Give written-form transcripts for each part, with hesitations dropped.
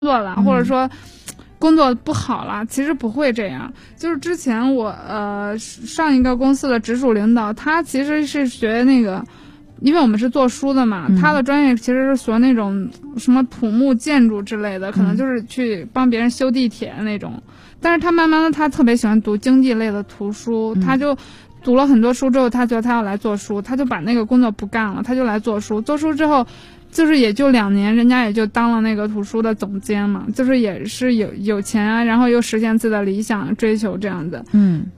作了，或者说工作不好了，其实不会这样。就是之前我上一个公司的直属领导，他其实是学那个，因为我们是做书的嘛，他的专业其实是学那种什么土木建筑之类的，可能就是去帮别人修地铁那种。但是他慢慢的，他特别喜欢读经济类的图书，他就读了很多书之后，他觉得他要来做书，他就把那个工作不干了，他就来做书。做书之后，就是也就2年，人家也就当了那个图书的总监嘛，就是也是有钱啊，然后又实现自己的理想追求这样的。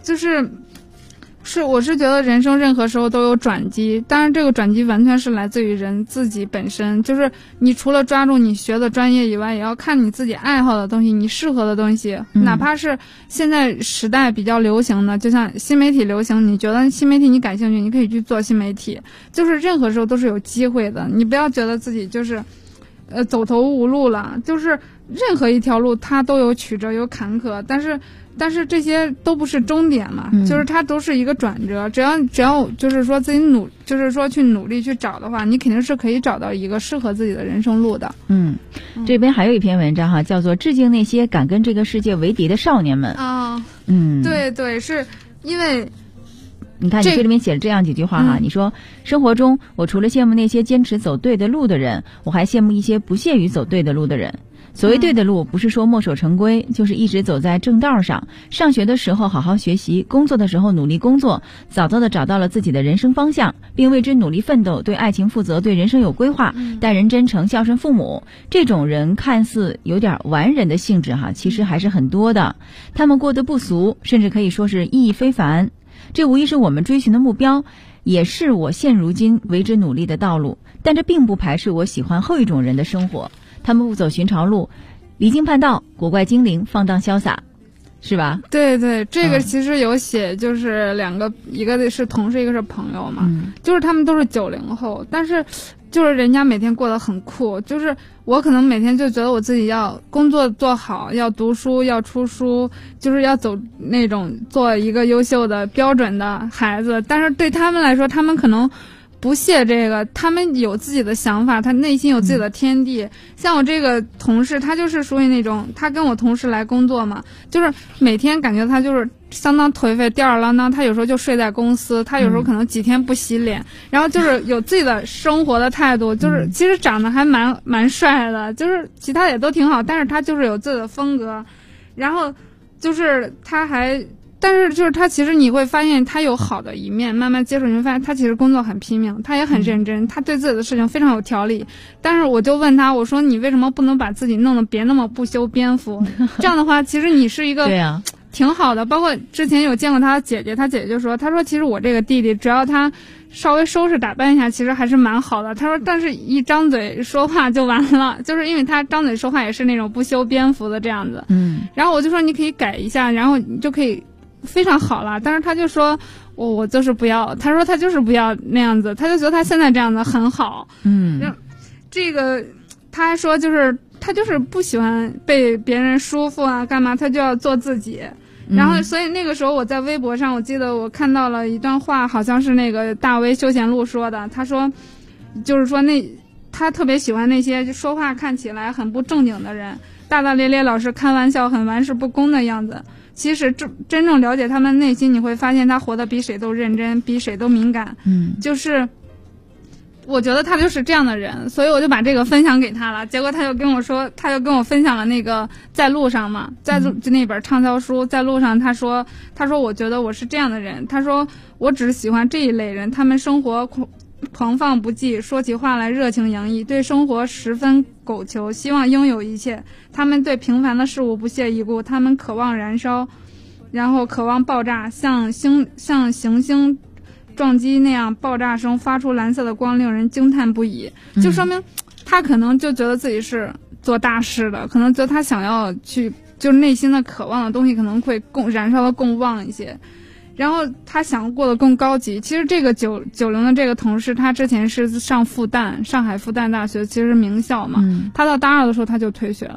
我是觉得人生任何时候都有转机，当然这个转机完全是来自于人自己本身，就是你除了抓住你学的专业以外，也要看你自己爱好的东西，你适合的东西，哪怕是现在时代比较流行的，就像新媒体流行，你觉得新媒体你感兴趣，你可以去做新媒体，就是任何时候都是有机会的，你不要觉得自己就是走投无路了，就是任何一条路它都有曲折有坎坷，但是这些都不是终点嘛，就是它都是一个转折，只要就是说自己就是说去努力去找的话，你肯定是可以找到一个适合自己的人生路的。 这边还有一篇文章哈，叫做致敬那些敢跟这个世界为敌的少年们。 对对，是因为你看你这里面写了这样几句话哈，你说生活中我除了羡慕那些坚持走对的路的人，我还羡慕一些不屑于走对的路的人。所谓对的路，不是说墨守成规，就是一直走在正道上。上学的时候好好学习，工作的时候努力工作，早早的找到了自己的人生方向，并为之努力奋斗，对爱情负责，对人生有规划，待人真诚，孝顺父母。这种人看似有点完人的性质哈，其实还是很多的。他们过得不俗，甚至可以说是意义非凡。这无疑是我们追寻的目标，也是我现如今为之努力的道路。但这并不排斥我喜欢后一种人的生活。他们不走寻常路，离经叛道，古怪精灵，放荡潇洒，是吧？ 对对，这个其实有写，就是两个，一个是同事，一个是朋友嘛，就是他们都是90后，但是就是人家每天过得很酷，就是我可能每天就觉得我自己要工作做好，要读书，要出书，就是要走那种做一个优秀的标准的孩子，但是对他们来说，他们可能不屑这个，他们有自己的想法，他内心有自己的天地。像我这个同事，他就是属于那种，他跟我同事来工作嘛，就是每天感觉他就是相当颓废，吊儿郎当，他有时候就睡在公司，他有时候可能几天不洗脸，然后就是有自己的生活的态度，就是其实长得还蛮帅的，就是其他也都挺好，但是他就是有自己的风格，然后就是他还。但是就是他其实你会发现他有好的一面，慢慢接触你会发现他其实工作很拼命，他也很认真，他对自己的事情非常有条理。但是我就问他，我说你为什么不能把自己弄得别那么不修边幅？这样的话其实你是一个对啊挺好的。包括之前有见过他姐姐，他姐姐就说，他说其实我这个弟弟只要他稍微收拾打扮一下，其实还是蛮好的。他说但是一张嘴说话就完了，就是因为他张嘴说话也是那种不修边幅的这样子。然后我就说你可以改一下，然后你就可以非常好了，但是他就说我就是不要，他说他就是不要那样子，他就觉得他现在这样子很好。这个他还说就是他就是不喜欢被别人束缚啊，干嘛他就要做自己。然后所以那个时候我在微博上，我记得我看到了一段话，好像是那个大 V 休闲路说的，他说就是说他特别喜欢那些说话看起来很不正经的人，大大咧咧老是开玩笑，很玩世不恭的样子。其实真正了解他们内心，你会发现他活得比谁都认真，比谁都敏感。就是我觉得他就是这样的人，所以我就把这个分享给他了。结果他就跟我说，他就跟我分享了那个在路上嘛，就那本畅销书，在路上他说我觉得我是这样的人，他说我只喜欢这一类人，他们生活狂放不羁，说起话来热情洋溢，对生活十分苟求，希望拥有一切。他们对平凡的事物不屑一顾，他们渴望燃烧，然后渴望爆炸，像行星撞击那样，爆炸声发出蓝色的光，令人惊叹不已。就说明他可能就觉得自己是做大事的，可能觉得他想要去，就是内心的渴望的东西可能会燃烧的更旺一些。然后他想过得更高级。其实这个90的这个同事，他之前是上海复旦大学，其实是名校嘛。他到大2的时候他就退学了。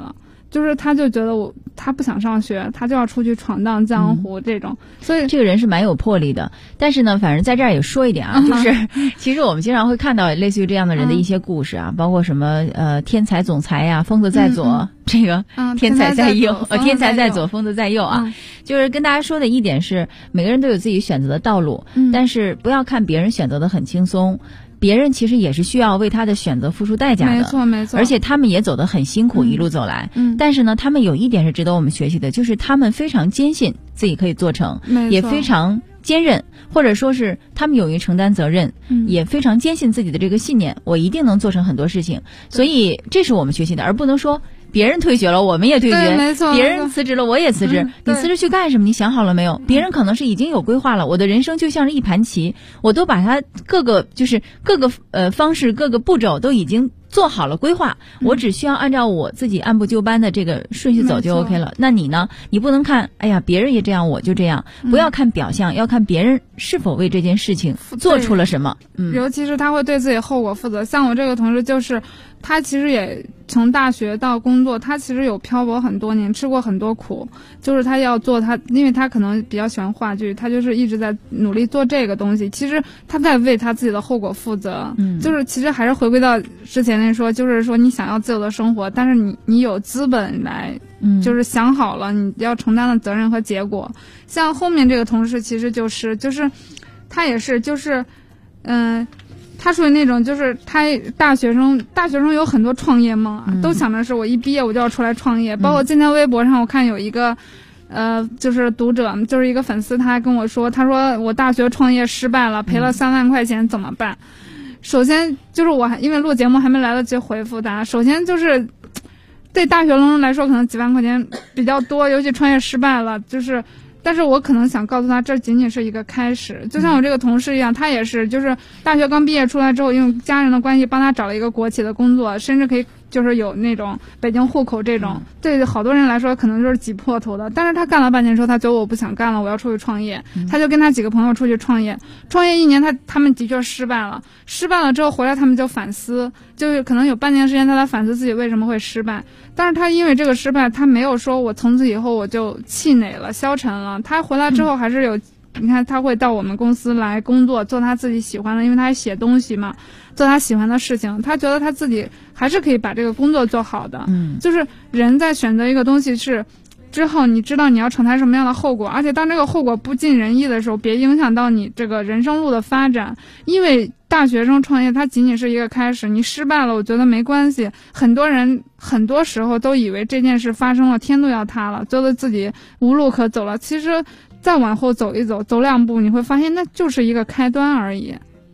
就是他就觉得他不想上学，他就要出去闯荡江湖这种，所以这个人是蛮有魄力的。但是呢，反正在这儿也说一点啊，就是其实我们经常会看到类似于这样的人的一些故事啊，包括什么天才总裁呀，疯子在左，这个天才在右，天才在左，疯子在右啊。就是跟大家说的一点是，每个人都有自己选择的道路，但是不要看别人选择的很轻松。别人其实也是需要为他的选择付出代价的， 没错没错， 而且他们也走得很辛苦，一路走来。但是呢，他们有一点是值得我们学习的，就是他们非常坚信自己可以做成，也非常坚韧，或者说是他们勇于承担责任，也非常坚信自己的这个信念，我一定能做成很多事情。所以这是我们学习的，而不能说别人退学了我们也退学，别人辞职了我也辞职，你辞职去干什么？你想好了没有？别人可能是已经有规划了，我的人生就像是一盘棋，我都把它各个方式各个步骤都已经做好了规划，我只需要按照我自己按部就班的这个顺序走就 OK 了。那你呢？你不能看哎呀别人也这样我就这样，不要看表象，要看别人是否为这件事情做出了什么。 尤其是他会对自己后果负责。像我这个同事就是他其实也从大学到工作，他其实有漂泊很多年，吃过很多苦，就是他要做因为他可能比较喜欢话剧，他就是一直在努力做这个东西，其实他在为他自己的后果负责。就是其实还是回归到之前那说，就是说你想要自由的生活，但是你有资本来就是想好了你要承担的责任和结果。像后面这个同事其实就是他也是就是他属于那种就是他大学生有很多创业梦啊，都想的是我一毕业我就要出来创业。包括今天微博上我看有一个就是读者，就是一个粉丝，他还跟我说，他说我大学创业失败了，赔了3万块钱怎么办？首先就是我因为录节目还没来得及回复他，首先就是对大学生来说可能几万块钱比较多，尤其创业失败了，但是我可能想告诉他，这仅仅是一个开始。就像我这个同事一样，他也是，就是大学刚毕业出来之后，用家人的关系帮他找了一个国企的工作，甚至可以就是有那种北京户口这种，对好多人来说可能就是挤破头的。但是他干了半年之后，他觉得我不想干了，我要出去创业。他就跟他几个朋友出去创业1年，他们的确失败了之后回来，他们就反思，就是可能有半年时间他在反思自己为什么会失败。但是他因为这个失败，他没有说我从此以后我就气馁了、消沉了。他回来之后还是有，你看他会到我们公司来工作，做他自己喜欢的，因为他还写东西嘛，做他喜欢的事情。他觉得他自己还是可以把这个工作做好的。就是人在选择一个东西之后，你知道你要承担什么样的后果，而且当这个后果不尽人意的时候，别影响到你这个人生路的发展。因为大学生创业它仅仅是一个开始，你失败了我觉得没关系。很多人很多时候都以为这件事发生了天都要塌了，觉得自己无路可走了，其实再往后走一走，走2步，你会发现那就是一个开端而已。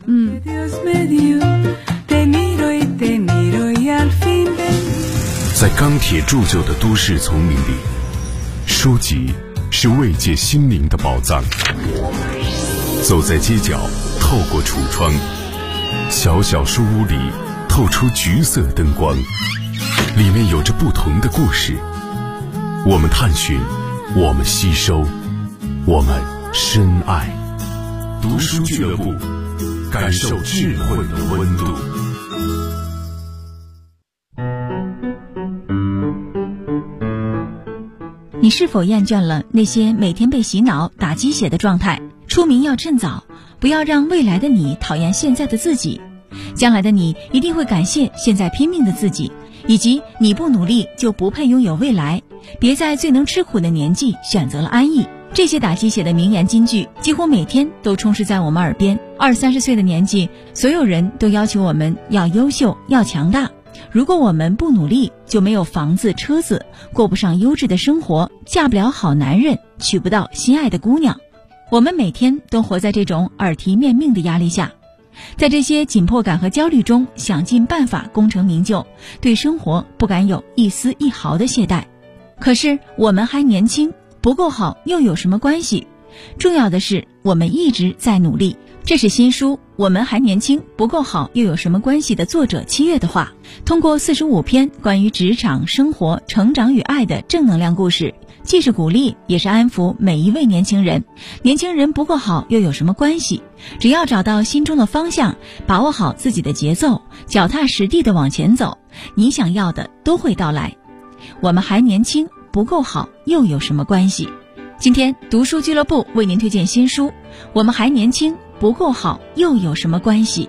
在钢铁铸就的都市丛林里，书籍是慰藉心灵的宝藏。走在街角，透过橱窗，小小书屋里透出橘色灯光，里面有着不同的故事。我们探寻，我们吸收，我们深爱。读书俱乐部，感受智慧的温度。 你是否厌倦了那些每天被洗脑打鸡血的状态？出名要趁早，不要让未来的你讨厌现在的自己。将来的你一定会感谢现在拼命的自己，以及你不努力就不配拥有未来。别在最能吃苦的年纪选择了安逸。这些打鸡血的名言金句几乎每天都充斥在我们耳边。20-30岁的年纪，所有人都要求我们要优秀，要强大。如果我们不努力，就没有房子车子，过不上优质的生活，嫁不了好男人，娶不到心爱的姑娘。我们每天都活在这种耳提面命的压力下，在这些紧迫感和焦虑中，想尽办法功成名就，对生活不敢有一丝一毫的懈怠。可是我们还年轻，不够好又有什么关系？重要的是我们一直在努力。这是新书《我们还年轻，不够好又有什么关系》的作者7月的话。通过45篇关于职场、生活、成长与爱的正能量故事，既是鼓励，也是安抚每一位年轻人。年轻人不够好又有什么关系？只要找到心中的方向，把握好自己的节奏，脚踏实地地往前走，你想要的都会到来。 我们还年轻，不够好又有什么关系？今天读书俱乐部为您推荐新书《我们还年轻，不够好又有什么关系》。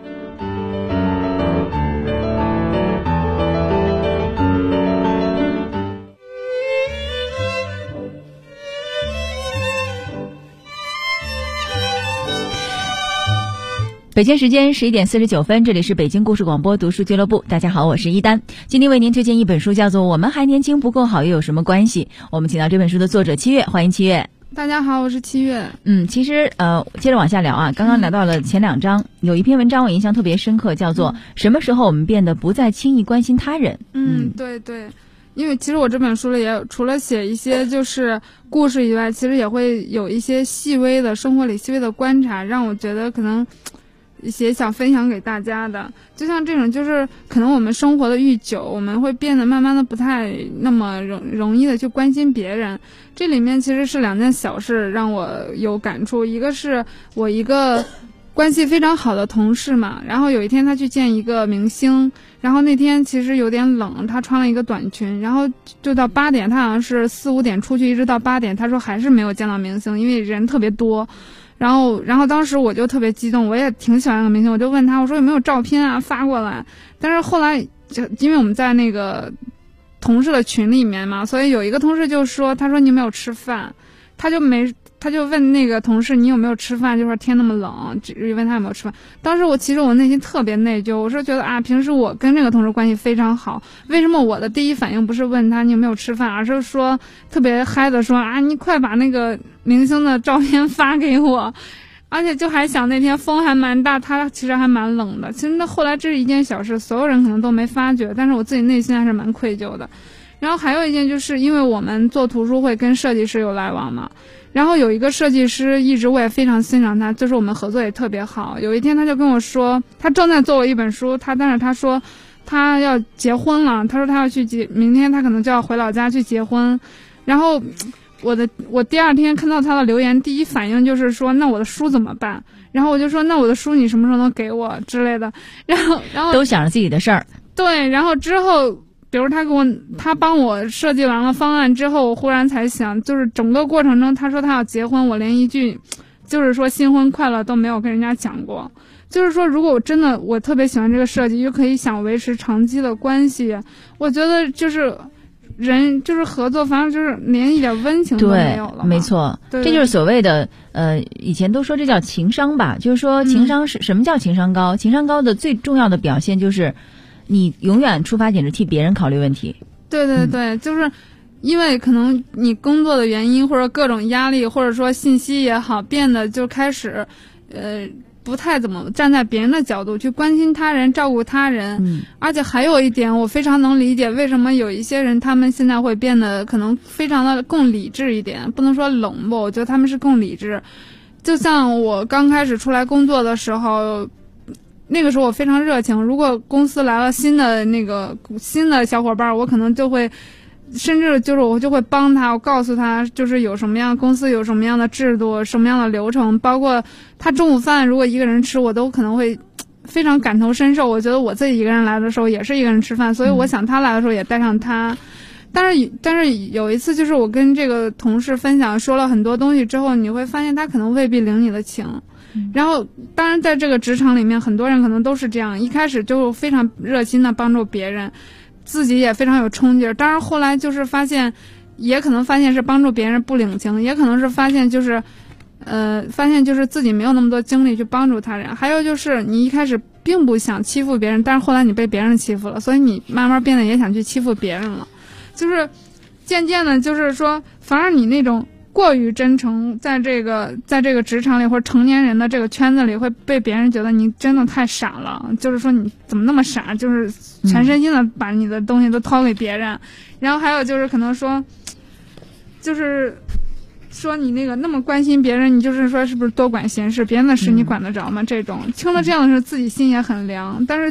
北京时间11点49分，这里是北京故事广播读书俱乐部。大家好，我是一丹，今天为您推荐一本书，叫做《我们还年轻，不够好又有什么关系》。我们请到这本书的作者七月，欢迎七月。 大家好，我是七月。 其实接着往下聊啊，刚刚聊到了前2章，有一篇文章我印象特别深刻，叫做什么时候我们变得不再轻易关心他人。 对对，因为其实我这本书里也有，除了写一些就是故事以外，其实也会有一些细微的生活里细微的观察，让我觉得可能也想分享给大家的。就像这种，就是可能我们生活的愈久，我们会变得慢慢的不太那么容易的去关心别人。这里面其实是2件小事让我有感触，一个是我一个关系非常好的同事嘛，然后有一天他去见一个明星，然后那天其实有点冷，他穿了一个短裙，然后就到8点，他好像是4、5点出去，一直到8点，他说还是没有见到明星，因为人特别多。然后当时我就特别激动，我也挺喜欢那个明星，我就问他，我说有没有照片啊发过来。但是后来因为我们在那个同事的群里面嘛，所以有一个同事就说，他说你有没有吃饭，他就问那个同事你有没有吃饭，就说天那么冷，只是问他有没有吃饭。当时其实我内心特别内疚，我是觉得平时我跟这个同事关系非常好，为什么我的第一反应不是问他你有没有吃饭，而是说特别嗨的说你快把那个明星的照片发给我。而且就还想那天风还蛮大，他其实还蛮冷的。其实那后来这是一件小事，所有人可能都没发觉，但是我自己内心还是蛮愧疚的。然后还有一件就是因为我们做图书会跟设计师有来往嘛，然后有一个设计师一直我也非常欣赏他，就是我们合作也特别好。有一天他就跟我说，他正在做一本书，但是他说他要结婚了，他说他要去明天他可能就要回老家去结婚。然后我第2天看到他的留言，第一反应就是说那我的书怎么办，然后我就说那我的书你什么时候能给我之类的，然后都想着自己的事儿。 对，然后之后比如他帮我设计完了方案之后，我忽然才想，就是整个过程中他说他要结婚，我连一句就是说新婚快乐都没有跟人家讲过。就是说如果我特别喜欢这个设计，又可以想维持长期的关系，我觉得就是人就是合作，反正就是连一点温情都没有了。 对，没错， 对， 这就是所谓的以前都说这叫情商吧，就是说情商是什么叫情商高？情商高的最重要的表现就是你永远出发点是替别人考虑问题。 对对对，就是因为可能你工作的原因或者各种压力，或者说信息也好，变得就开始不太怎么站在别人的角度去关心他人，照顾他人。而且还有一点我非常能理解为什么有一些人他们现在会变得可能非常的更理智一点，不能说冷漠，我觉得他们是更理智。就像我刚开始出来工作的时候，那个时候我非常热情，如果公司来了新的小伙伴，我可能就会甚至就是我就会帮他，我告诉他就是有什么样公司有什么样的制度，什么样的流程，包括他中午饭如果一个人吃，我都可能会非常感同身受。我觉得我自己一个人来的时候也是一个人吃饭，所以我想他来的时候也带上他。但是有一次就是我跟这个同事分享说了很多东西之后，你会发现他可能未必领你的情。然后当然在这个职场里面很多人可能都是这样，一开始就非常热心的帮助别人，自己也非常有冲劲儿，当然后来就是发现，也可能发现是帮助别人不领情，也可能是发现就是自己没有那么多精力去帮助他人。还有就是你一开始并不想欺负别人，但是后来你被别人欺负了，所以你慢慢变得也想去欺负别人了。就是渐渐的就是说，反而你那种过于真诚，在这个职场里或者成年人的这个圈子里，会被别人觉得你真的太傻了，就是说你怎么那么傻，就是全身心的把你的东西都掏给别人。然后还有就是可能说，就是说你那个那么关心别人，你就是说是不是多管闲事，别人的事你管得着吗？这种听了这样的事，自己心也很凉，但是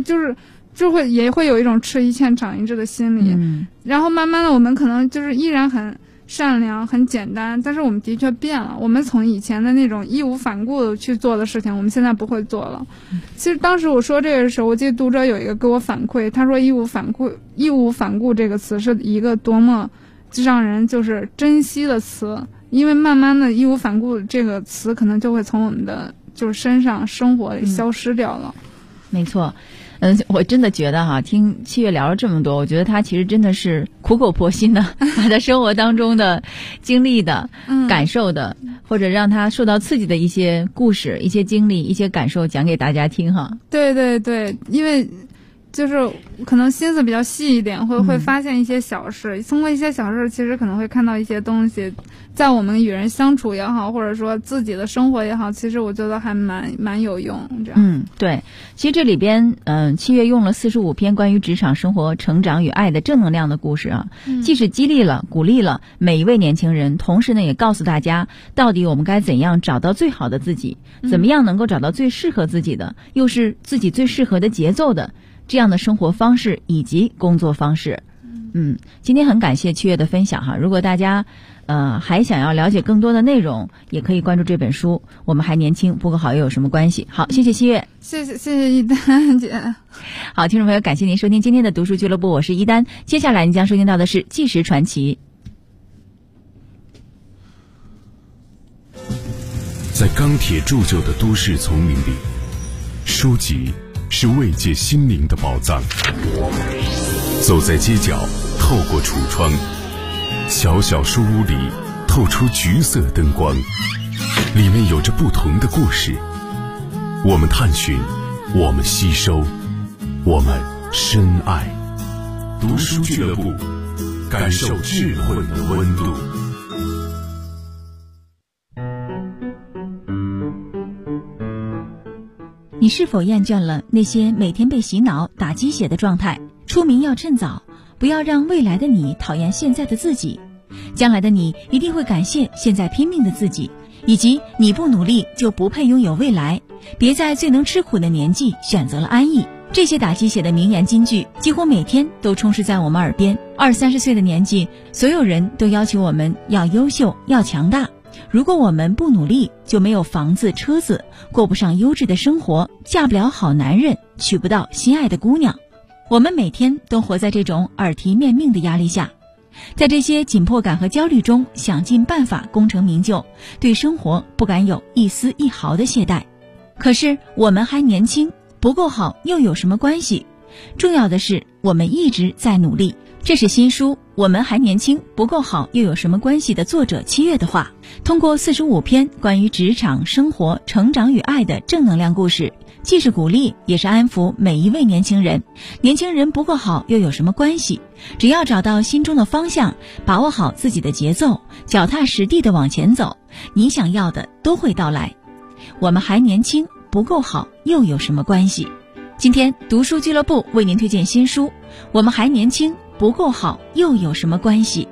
也会有一种吃一堑长一智的心理。然后慢慢的我们可能就是依然很善良、很简单，但是我们的确变了。我们从以前的那种义无反顾的去做的事情，我们现在不会做了。其实当时我说这个时候，我记得读者有一个给我反馈，他说义无反顾这个词是一个多么让人就是珍惜的词，因为慢慢的义无反顾这个词可能就会从我们的就是身上生活里消失掉了。 没错。我真的觉得哈，听七月聊了这么多，我觉得他其实真的是苦口婆心的把他生活当中的经历的、感受的，或者让他受到刺激的一些故事、一些经历、一些感受讲给大家听哈。 对对对，因为就是可能心思比较细一点，会发现一些小事，通过一些小事其实可能会看到一些东西，在我们与人相处也好，或者说自己的生活也好，其实我觉得还蛮有用这样。 对，其实这里边七月用了45篇关于职场生活、成长与爱的正能量的故事啊，既是激励了、鼓励了每一位年轻人，同时呢也告诉大家到底我们该怎样找到最好的自己，怎么样能够找到最适合自己的，又是自己最适合的节奏的这样的生活方式以及工作方式。今天很感谢七月的分享哈，如果大家还想要了解更多的内容，也可以关注这本书《我们还年轻，不够好又有什么关系》。好，谢谢七月， 谢谢一丹姐。 好，听众朋友，感谢您收听今天的读书俱乐部，我是一丹。接下来您将收听到的是《纪实传奇》。 在钢铁铸就的都市丛林里，书籍是慰藉心灵的宝藏。走在街角，透过橱窗，小小书屋里透出橘色灯光，里面有着不同的故事。我们探寻，我们吸收，我们深爱。读书俱乐部，感受智慧的温度。 你是否厌倦了那些每天被洗脑、打鸡血的状态？出名要趁早，不要让未来的你讨厌现在的自己。将来的你一定会感谢现在拼命的自己，以及你不努力就不配拥有未来。别在最能吃苦的年纪选择了安逸。这些打鸡血的名言金句几乎每天都充斥在我们耳边。20-30岁的年纪，所有人都要求我们要优秀、要强大。如果我们不努力，就没有房子、车子，过不上优质的生活，嫁不了好男人，娶不到心爱的姑娘。我们每天都活在这种耳提面命的压力下，在这些紧迫感和焦虑中，想尽办法功成名就，对生活不敢有一丝一毫的懈怠。可是我们还年轻，不够好又有什么关系？重要的是我们一直在努力。这是新书《我们还年轻，不够好又有什么关系》的作者七月的话。通过45篇关于职场、生活、成长与爱的正能量故事，既是鼓励，也是安抚每一位年轻人。年轻人不够好又有什么关系？只要找到心中的方向，把握好自己的节奏，脚踏实地地往前走，你想要的都会到来。我们还年轻，不够好又有什么关系？今天读书俱乐部为您推荐新书《我们还年轻，不够好又有什么关系》。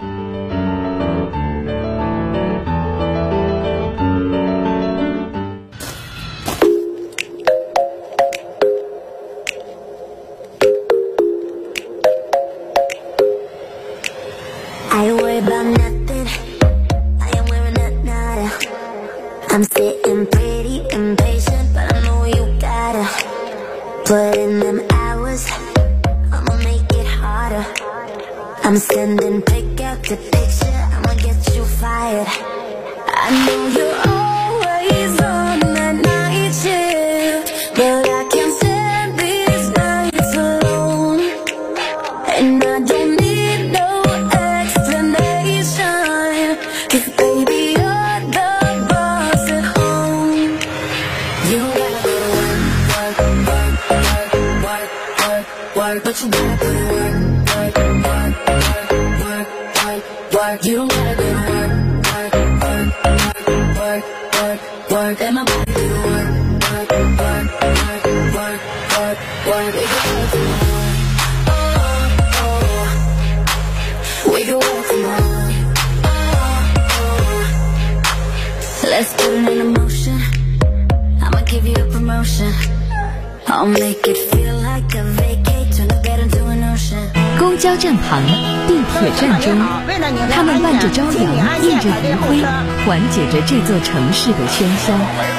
I worry about nothing, I am wearing a nada. I'm sitting pretty impatient, but I know you gotta put in them hours, I'ma make it harder. I'm sending pick out the picture, I'ma get you fired. I know you're always on that night shift, but I can't stand these nights alone. And I don't need no explanation, 'cause baby you're the boss at home. You gotta go to work, work, work, work, work, work, work, but you gotta go to work, work, work, work, work, work, work. You don't gotta go to work, work, work, work, work, work, work. Let my body do the work, work, work, work, work, work, work. We can work from home, oh, oh. We can work from home, oh, oh. Let's put it in motion, I'ma give you a promotion. I'll make it feel like a vacate, turn the bed into an ocean. 公交站旁、地铁站中，他们伴着朝阳，映着余晖，缓解着这座城市的喧嚣。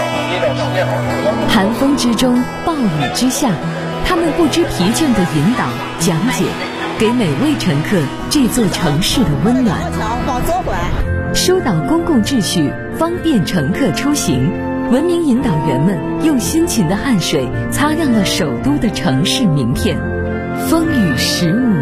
寒风之中，暴雨之下，他们不知疲倦地引导、讲解，给每位乘客这座城市的温暖。疏导公共秩序，方便乘客出行。文明引导员们用辛勤的汗水擦亮了首都的城市名片。风雨15